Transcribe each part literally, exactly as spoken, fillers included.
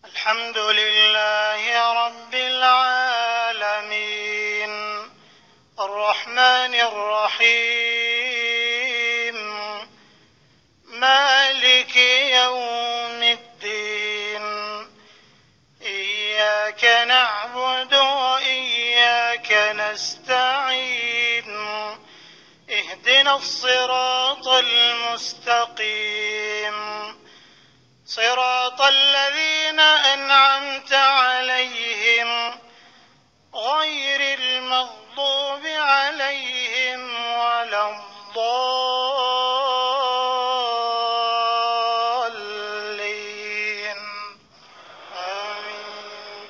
الحمد لله رب العالمين الرحمن الرحيم مالك يوم الدين إياك نعبد وإياك نستعين اهدنا الصراط المستقيم صراط الذين أنعمت عليهم غير المغضوب عليهم ولا الضالين آمين.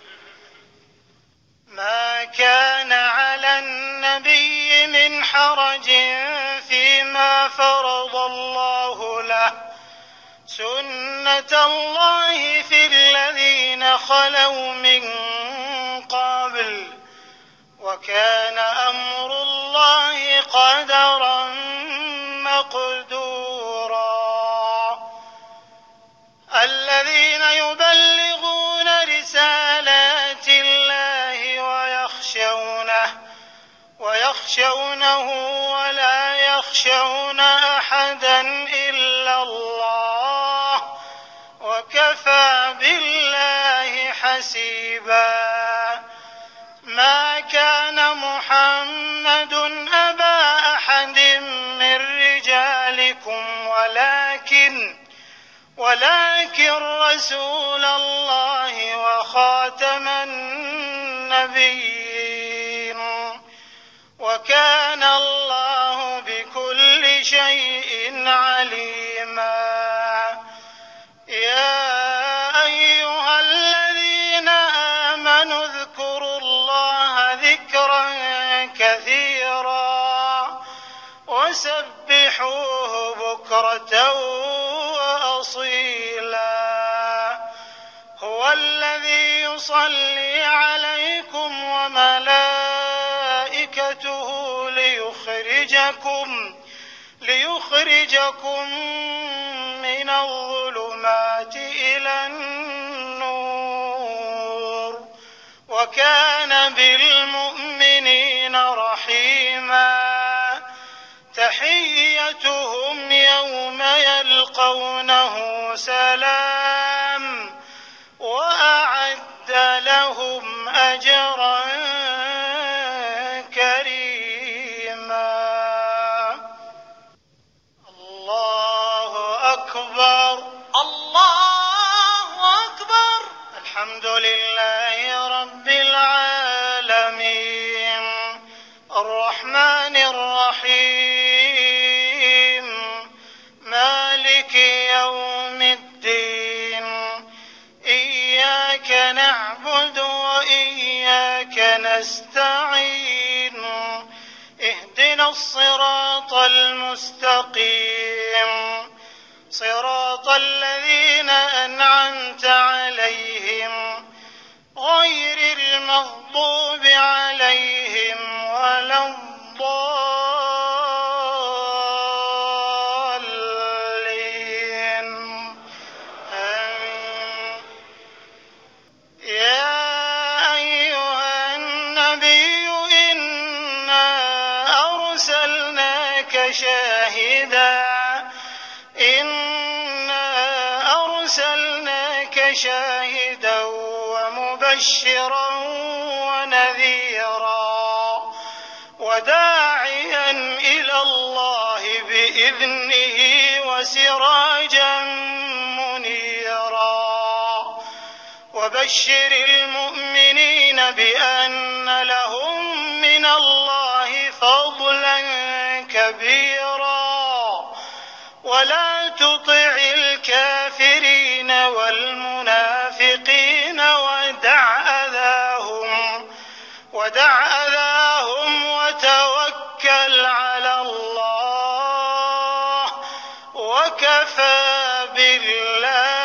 ما كان على النبي من حرج فيما فرض الله له سنة الله في الذين خلوا من قبل وكان أمر الله قدرا مقدورا. الذين يبلغون رسالات الله ويخشونه ويخشونه ولا يخشون أحدا إلا الله وكفى بالله حسيبا. ما كان محمد أبا أحد من رجالكم ولكن ولكن رسول الله وخاتم النبيين وكان الله بكل شيء عليما. يا أيها الذين آمنوا اذكروا الله ذكرا كثيرا وسبحوه بكرة وأصيلا. هو الذي يصلي عليكم وملائكته ليخرجكم ليخرجكم من الظلمات إلى النور وكان بالمؤمنين رحيما. تحيتهم يوم يلقونه سلام وأعد لهم أجرا كريما. الله أكبر الله أكبر. الحمد لله رب العالمين الرحمن الرحيم مالك يوم الدين إياك نعبد وإياك نستعين اهدنا الصراط المستقيم صراط الذين أنعمت عليهم غير المغضوب عليهم ولا الضالين آمين. يا أيها النبي إنا أرسلناك شاهدا إنا أرسلناك شاهدا ومبشرا ونذيرا وداعيا إلى الله بإذنه وسراجا منيرا. وبشر المؤمنين بأن لهم من الله فضلا كبيرا ولا تطع الكافرين والمنافقين ودع أذاهم ودع أذاهم وتوكل على الله وكفى بالله